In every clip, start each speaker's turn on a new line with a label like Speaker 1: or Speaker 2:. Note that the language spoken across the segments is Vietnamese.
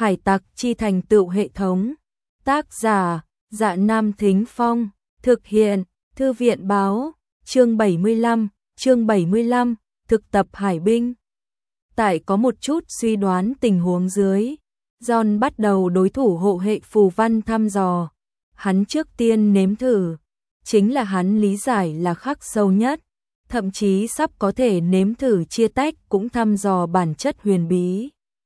Speaker 1: Hải tặc chi thành tựu hệ thống. Tác giả, Dạ Nam Thính Phong. Thực hiện, Thư viện báo. Chương 75, thực tập hải binh. Tại có một chút suy đoán tình huống dưới, John bắt đầu đối thủ hộ hệ phù văn thăm dò. Hắn trước tiên nếm thử, chính là hắn lý giải là khắc sâu nhất, thậm chí sắp có thể nếm thử chia tách cũng thăm dò bản chất huyền bí.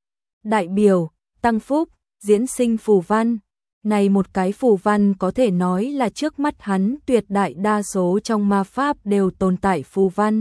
Speaker 1: Đại biểu, tăng phúc, diễn sinh phù văn. Này một cái phù văn có thể nói là trước mắt hắn tuyệt đại đa số trong ma pháp đều tồn tại phù văn.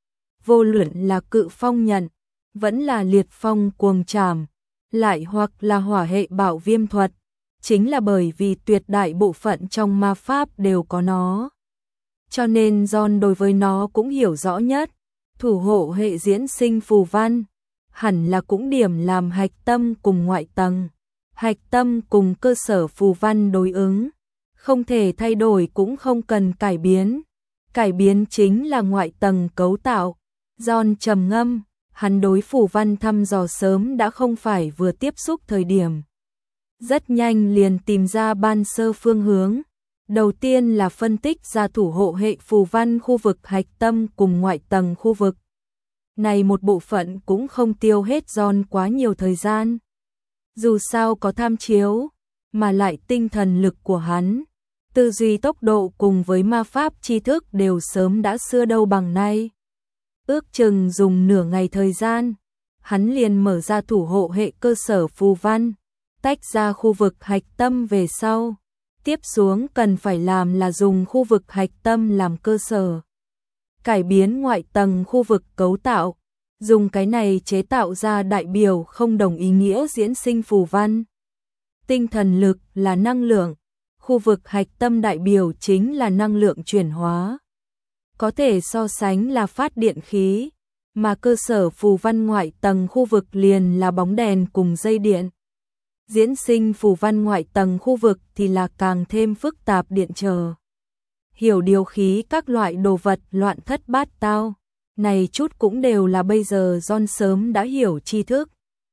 Speaker 1: Vô luận là cự phong nhận, vẫn là liệt phong cuồng trảm, lại hoặc là hỏa hệ bảo viêm thuật, chính là bởi vì tuyệt đại bộ phận trong ma pháp đều có nó. Cho nên John đối với nó cũng hiểu rõ nhất. Thủ hộ hệ diễn sinh phù văn, hẳn là cũng điểm làm hạch tâm cùng ngoại tầng. Hạch tâm cùng cơ sở phù văn đối ứng, không thể thay đổi cũng không cần cải biến. Cải biến chính là ngoại tầng cấu tạo. John trầm ngâm, hắn đối phù văn thăm dò sớm đã không phải vừa tiếp xúc thời điểm. Rất nhanh liền tìm ra ban sơ phương hướng. Đầu tiên là phân tích ra thủ hộ hệ phù văn khu vực hạch tâm cùng ngoại tầng khu vực. Này một bộ phận cũng không tiêu hết John quá nhiều thời gian. Dù sao có tham chiếu, mà lại tinh thần lực của hắn, tư duy tốc độ cùng với ma pháp tri thức đều sớm đã xưa đâu bằng nay. Ước chừng dùng nửa ngày thời gian, hắn liền mở ra thủ hộ hệ cơ sở phù văn, tách ra khu vực hạch tâm về sau. Tiếp xuống cần phải làm là dùng khu vực hạch tâm làm cơ sở, cải biến ngoại tầng khu vực cấu tạo, dùng cái này chế tạo ra đại biểu không đồng ý nghĩa diễn sinh phù văn. Tinh thần lực là năng lượng, khu vực hạch tâm đại biểu chính là năng lượng chuyển hóa. Có thể so sánh là phát điện khí, mà cơ sở phù văn ngoại tầng khu vực liền là bóng đèn cùng dây điện. Diễn sinh phù văn ngoại tầng khu vực thì là càng thêm phức tạp điện trở. Hiểu điều khí các loại đồ vật loạn thất bát tao. Này chút cũng đều là bây giờ John sớm đã hiểu tri thức.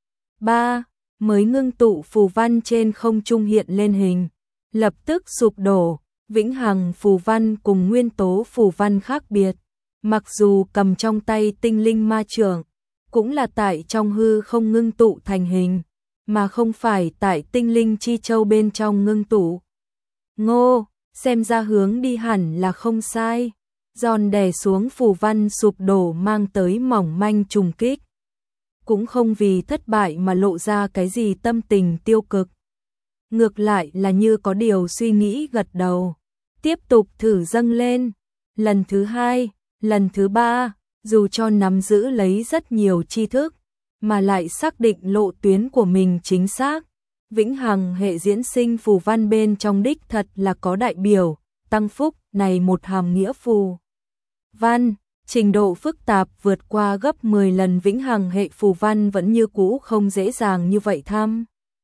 Speaker 1: 3. Mới ngưng tụ phù văn trên không trung hiện lên hình, lập tức sụp đổ. Vĩnh hằng phù văn cùng nguyên tố phù văn khác biệt. Mặc dù cầm trong tay tinh linh ma chưởng, cũng là tại trong hư không ngưng tụ thành hình, mà không phải tại tinh linh chi châu bên trong ngưng tụ. Ngô, xem ra hướng đi hẳn là không sai. John đè xuống phù văn sụp đổ mang tới mỏng manh trùng kích. Cũng không vì thất bại mà lộ ra cái gì tâm tình tiêu cực. Ngược lại là như có điều suy nghĩ gật đầu. Tiếp tục thử dâng lên. Lần thứ 2, lần thứ 3, dù cho nắm giữ lấy rất nhiều tri thức, mà lại xác định lộ tuyến của mình chính xác. Vĩnh hằng hệ diễn sinh phù văn bên trong đích thật là có đại biểu, tăng phúc này một hàm nghĩa phù văn, trình độ phức tạp vượt qua gấp 10 lần vĩnh hằng hệ phù văn vẫn như cũ không dễ dàng như vậy thăm.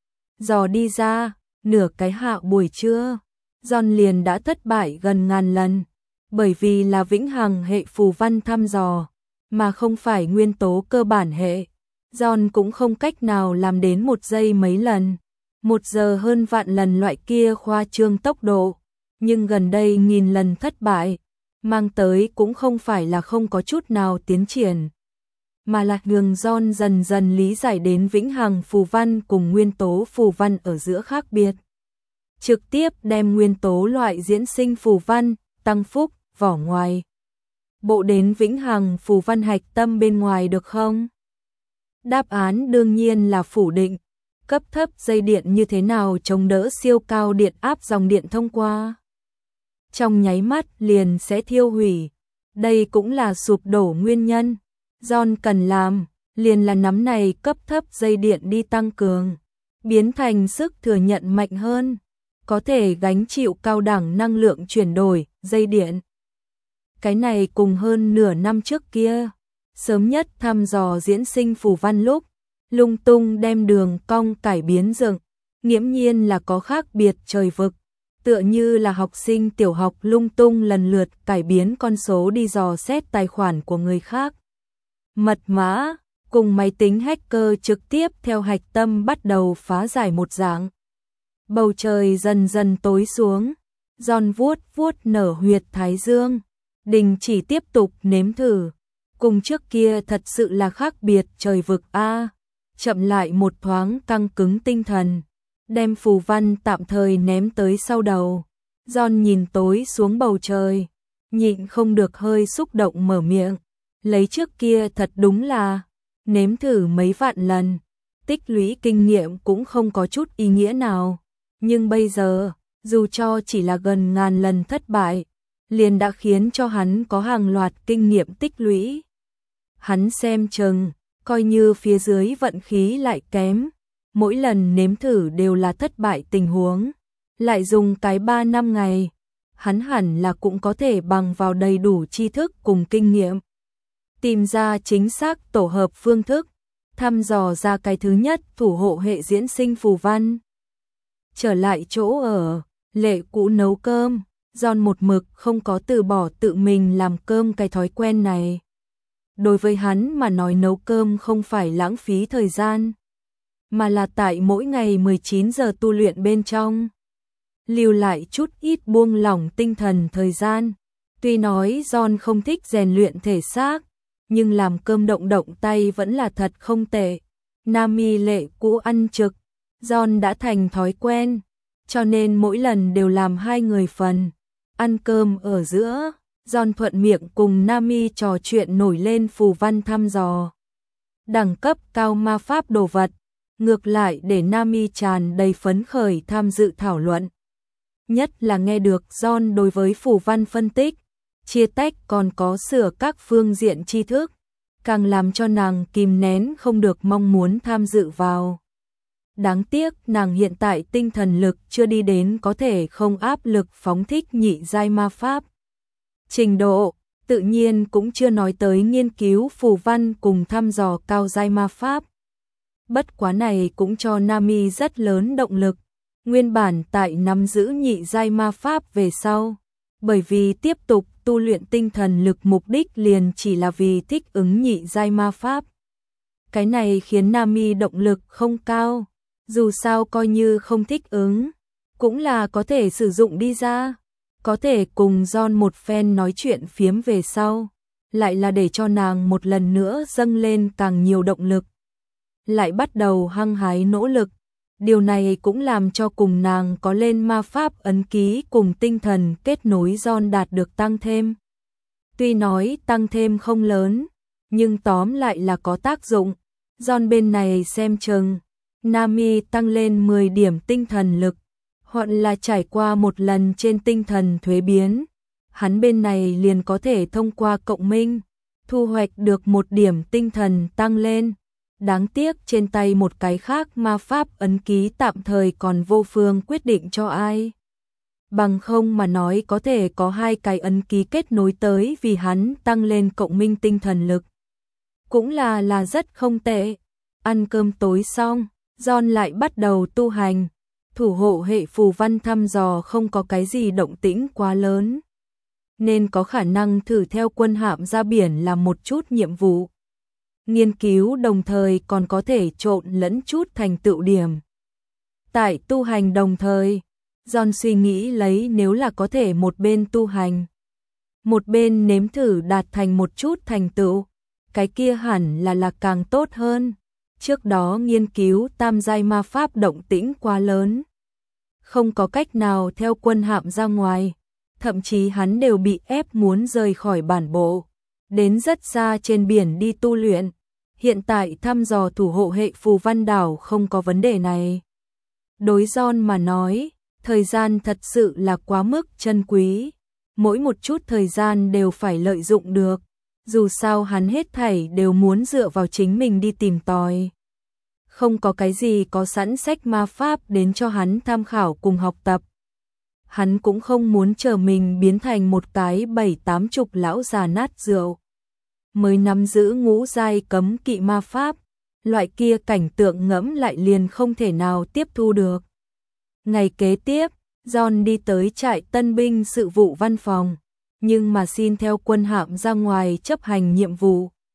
Speaker 1: Dò đi ra, nửa cái hạ buổi trưa, John liền đã thất bại gần ngàn lần, bởi vì là vĩnh hằng hệ phù văn thăm dò, mà không phải nguyên tố cơ bản hệ. John cũng không cách nào làm đến 1 giây mấy lần, 1 giờ hơn vạn lần loại kia khoa trương tốc độ, nhưng gần đây nghìn lần thất bại, mang tới cũng không phải là không có chút nào tiến triển, mà là đường John dần dần lý giải đến vĩnh hằng phù văn cùng nguyên tố phù văn ở giữa khác biệt. Trực tiếp đem nguyên tố loại diễn sinh phù văn, tăng phúc, vỏ ngoài bộ đến vĩnh hằng phù văn hạch tâm bên ngoài được không? Đáp án đương nhiên là phủ định. Cấp thấp dây điện như thế nào chống đỡ siêu cao điện áp dòng điện thông qua? Trong nháy mắt liền sẽ thiêu hủy. Đây cũng là sụp đổ nguyên nhân. John cần làm, liền là nắm này cấp thấp dây điện đi tăng cường, biến thành sức thừa nhận mạnh hơn, có thể gánh chịu cao đẳng năng lượng chuyển đổi, dây điện. Cái này cùng hơn nửa năm trước kia, sớm nhất thăm dò diễn sinh phù văn lúc, lung tung đem đường cong cải biến dựng, nghiễm nhiên là có khác biệt trời vực, tựa như là học sinh tiểu học lung tung lần lượt cải biến con số đi dò xét tài khoản của người khác. Mật mã, cùng máy tính hacker trực tiếp theo hạch tâm bắt đầu phá giải một dạng. Bầu trời dần dần tối xuống, John vuốt vuốt nở huyệt thái dương, đình chỉ tiếp tục nếm thử. Cùng trước kia thật sự là khác biệt trời vực a. Chậm lại một thoáng căng cứng tinh thần, đem phù văn tạm thời ném tới sau đầu. John nhìn tối xuống bầu trời, nhịn không được hơi xúc động mở miệng. Lấy trước kia thật đúng là nếm thử mấy vạn lần, tích lũy kinh nghiệm cũng không có chút ý nghĩa nào. Nhưng bây giờ, dù cho chỉ là gần ngàn lần thất bại, liền đã khiến cho hắn có hàng loạt kinh nghiệm tích lũy. Hắn xem chừng, coi như phía dưới vận khí lại kém, mỗi lần nếm thử đều là thất bại tình huống, lại dùng cái 3 năm ngày, hắn hẳn là cũng có thể bằng vào đầy đủ tri thức cùng kinh nghiệm, tìm ra chính xác tổ hợp phương thức, thăm dò ra cái thứ nhất thủ hộ hệ diễn sinh phù văn. Trở lại chỗ ở, Lệ Cũ nấu cơm, John một mực không có từ bỏ tự mình làm cơm cái thói quen này. Đối với hắn mà nói nấu cơm không phải lãng phí thời gian, mà là tại mỗi ngày 19 giờ tu luyện bên trong, lưu lại chút ít buông lỏng tinh thần thời gian. Tuy nói John không thích rèn luyện thể xác, nhưng làm cơm động động tay vẫn là thật không tệ. Nami Lệ Cũ ăn trực, John đã thành thói quen, cho nên mỗi lần đều làm 2 người phần. Ăn cơm ở giữa, John thuận miệng cùng Nami trò chuyện nổi lên phù văn thăm dò. Đẳng cấp cao ma pháp đồ vật, ngược lại để Nami tràn đầy phấn khởi tham dự thảo luận. Nhất là nghe được John đối với phù văn phân tích, chia tách còn có sửa các phương diện tri thức, càng làm cho nàng kìm nén không được mong muốn tham dự vào. Đáng tiếc nàng hiện tại tinh thần lực chưa đi đến có thể không áp lực phóng thích nhị giai ma pháp. Trình độ, tự nhiên cũng chưa nói tới nghiên cứu phù văn cùng thăm dò cao giai ma pháp. Bất quá này cũng cho Nami rất lớn động lực, nguyên bản tại nắm giữ nhị giai ma pháp về sau. Bởi vì tiếp tục tu luyện tinh thần lực mục đích liền chỉ là vì thích ứng nhị giai ma pháp. Cái này khiến Nami động lực không cao, dù sao coi như không thích ứng, cũng là có thể sử dụng đi ra. Có thể cùng John một phen nói chuyện phiếm về sau, lại là để cho nàng một lần nữa dâng lên càng nhiều động lực. Lại bắt đầu hăng hái nỗ lực, điều này cũng làm cho cùng nàng có lên ma pháp ấn ký cùng tinh thần kết nối John đạt được tăng thêm. Tuy nói tăng thêm không lớn, nhưng tóm lại là có tác dụng. John bên này xem chừng, Nami tăng lên 10 điểm tinh thần lực, hoặc là trải qua một lần trên tinh thần thuế biến, hắn bên này liền có thể thông qua cộng minh, thu hoạch được 1 điểm tinh thần tăng lên. Đáng tiếc trên tay một cái khác ma pháp ấn ký tạm thời còn vô phương quyết định cho ai. Bằng không mà nói có thể có 2 cái ấn ký kết nối tới vì hắn tăng lên cộng minh tinh thần lực. Cũng là rất không tệ. Ăn cơm tối xong, John lại bắt đầu tu hành. Thủ hộ hệ phù văn thăm dò không có cái gì động tĩnh quá lớn, nên có khả năng thử theo quân hạm ra biển làm một chút nhiệm vụ. Nghiên cứu đồng thời còn có thể trộn lẫn chút thành tựu điểm. Tại tu hành đồng thời, John suy nghĩ lấy nếu là có thể một bên tu hành, một bên nếm thử đạt thành một chút thành tựu, cái kia hẳn là càng tốt hơn. Trước đó nghiên cứu tam giai ma pháp động tĩnh quá lớn, không có cách nào theo quân hạm ra ngoài, thậm chí hắn đều bị ép muốn rời khỏi bản bộ, đến rất xa trên biển đi tu luyện. Hiện tại thăm dò thủ hộ hệ phù văn đảo không có vấn đề này. Đối John mà nói, thời gian thật sự là quá mức chân quý, mỗi một chút thời gian đều phải lợi dụng được, dù sao hắn hết thảy đều muốn dựa vào chính mình đi tìm tòi. Không có cái gì có sẵn sách ma pháp đến cho hắn tham khảo cùng học tập. Hắn cũng không muốn chờ mình biến thành một cái 7-80 lão già nát rượu, mới nắm giữ ngũ giai cấm kỵ ma pháp, loại kia cảnh tượng ngẫm lại liền không thể nào tiếp thu được. Ngày kế tiếp, John đi tới trại tân binh sự vụ văn phòng, nhưng mà xin theo quân hạm ra ngoài chấp hành nhiệm vụ.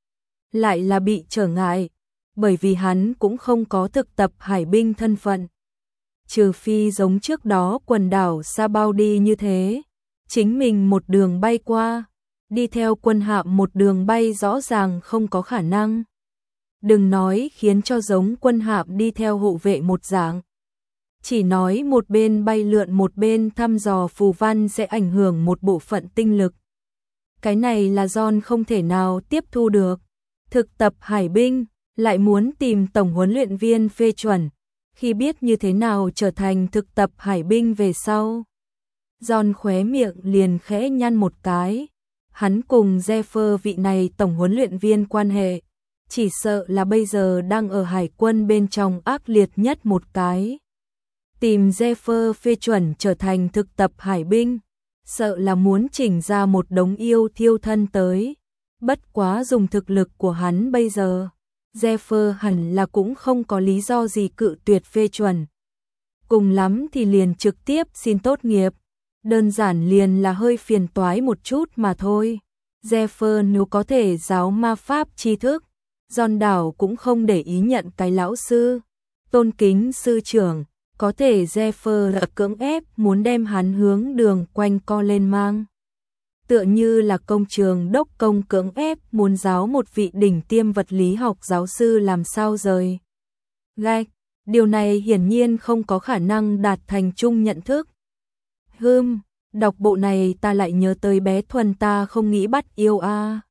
Speaker 1: lại là bị trở ngại, bởi vì hắn cũng không có thực tập hải binh thân phận. Trừ phi giống trước đó quần đảo Sa Bao đi như thế, chính mình một đường bay qua, đi theo quân hạm một đường bay rõ ràng không có khả năng. Đừng nói khiến cho giống quân hạm đi theo hộ vệ một dạng. Chỉ nói một bên bay lượn một bên thăm dò phù văn sẽ ảnh hưởng một bộ phận tinh lực. Cái này là John không thể nào tiếp thu được. Thực tập hải binh, lại muốn tìm tổng huấn luyện viên phê chuẩn. Khi biết như thế nào trở thành thực tập hải binh về sau, John khóe miệng liền khẽ nhăn một cái. Hắn cùng Zephyr vị này tổng huấn luyện viên quan hệ, chỉ sợ là bây giờ đang ở hải quân bên trong ác liệt nhất một cái. Tìm Zephyr phê chuẩn trở thành thực tập hải binh, sợ là muốn chỉnh ra một đống yêu thiêu thân tới. Bất quá dùng thực lực của hắn bây giờ, Zephyr hẳn là cũng không có lý do gì cự tuyệt phê chuẩn. Cùng lắm thì liền trực tiếp xin tốt nghiệp, đơn giản liền là hơi phiền toái một chút mà thôi. Zephyr nếu có thể giáo ma pháp tri thức, John đảo cũng không để ý nhận cái lão sư, tôn kính sư trưởng, có thể Zephyr là cưỡng ép muốn đem hắn hướng đường quanh co lên mang. Tựa như là công trường đốc công cưỡng ép muốn giáo một vị đỉnh tiêm vật lý học giáo sư làm sao rời gạch. Điều này hiển nhiên không có khả năng đạt thành chung nhận thức. Đọc bộ này ta lại nhớ tới bé Thuần ta không nghĩ bắt yêu a.